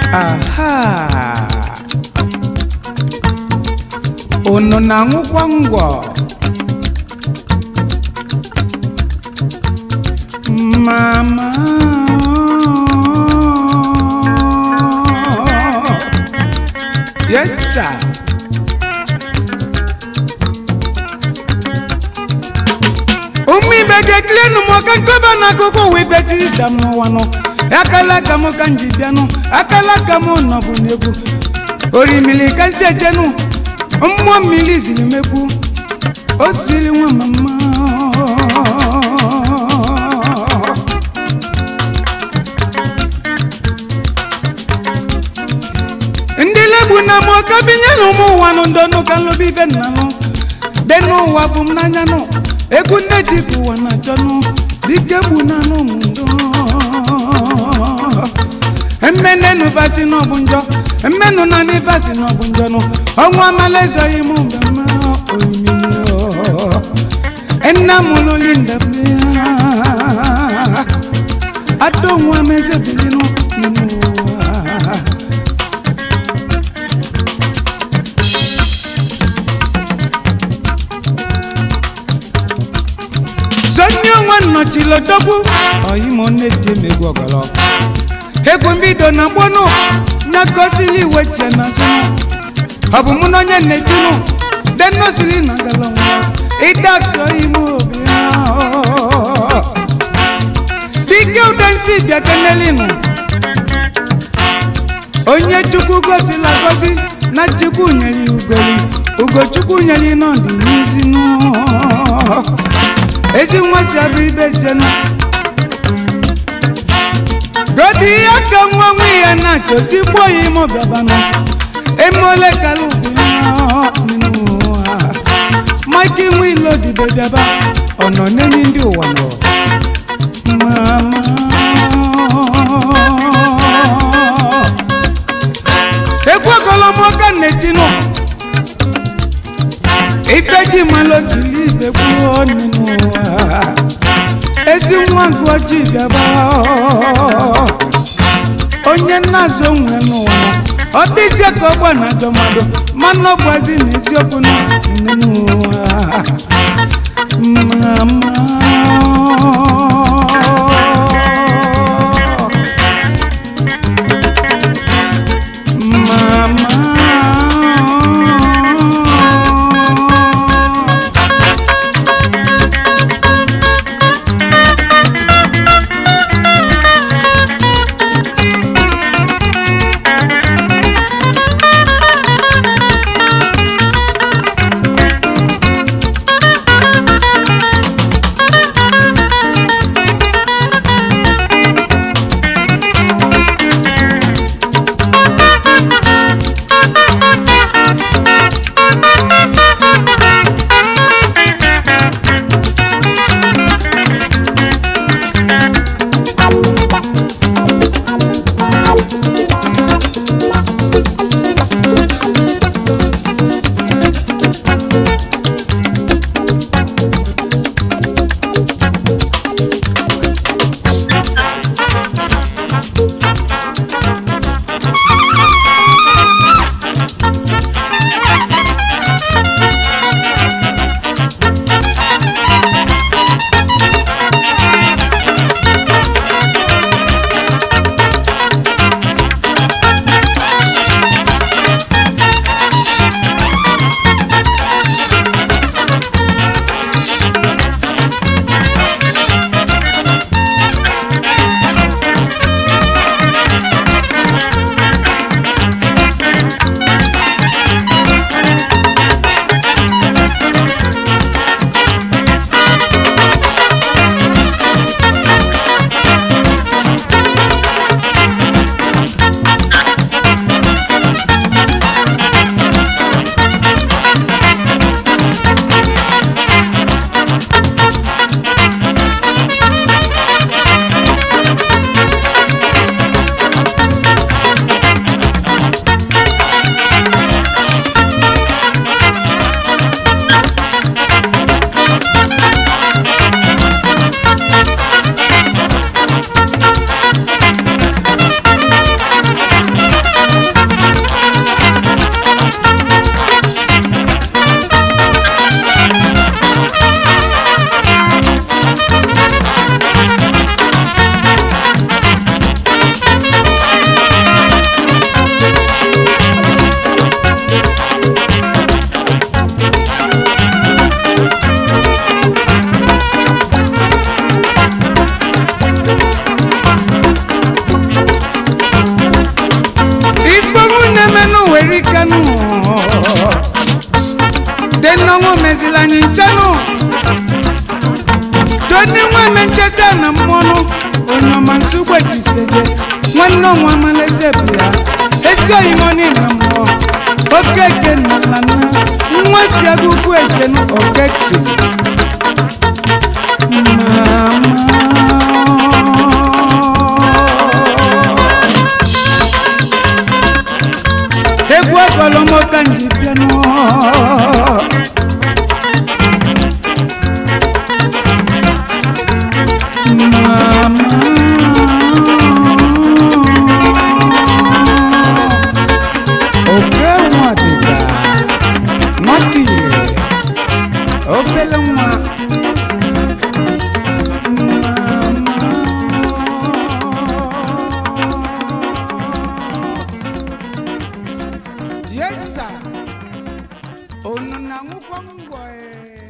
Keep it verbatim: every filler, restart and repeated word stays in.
aha unu na-aṅụkwa ngwọ mama yes sir umi bege klenu mo kan ko bana koko we beti damu wano akala kamo kanji bianu akala kamo no bunebu ori mili kan sejenu ummo mili zilimebu osili wa mama ndile buna mo kabinyanu mo wano ndono kan lo bi benano benu wa fum nanyano ekunde jibu wana jonu dikebu nanu mundo emmene nu fasi no bunjo emmenu nani fasi no bunjo no onwa malezo yimu bema omio enna mululinda bia adonwa meze bilino no chilo dogu oyi mo ne de me gogolo ego mbido na bono na kosili weche na so abu muno nye ne tinu den no sili na galo idak so imo bia dike udansi bia kenelinu onye chukwu gosi la gosi na chukwu nyeli ugoli ugo chukwu nyeli no ndi nizi no ezi nwasi abibe jena godi aka nwa nwi ya na chosi boyi mo babano emole kalu ninu maki nwi lo di bebaba ono neni ndi wano mama ekwa kolo mo kan netino ifeji malo sili bebu ninu ezi nwa ngoji gaba onye nazo nwenu odije ko gba na domado mano gbazi n'isi okwu ninu mama gọzila anyị nchenụ toni nwa mencheta na mmọnụ onye ọma nsogbe jiseje nwanne ọnwa amaleze bụ ya ezi oyimoni na mmụọ okeke na lana nwa si agụgụ ejenu okekso egwu ọgọlọmọ ka nji bịanụ obele nwa yes sir onu na nwụkwọ ngwọ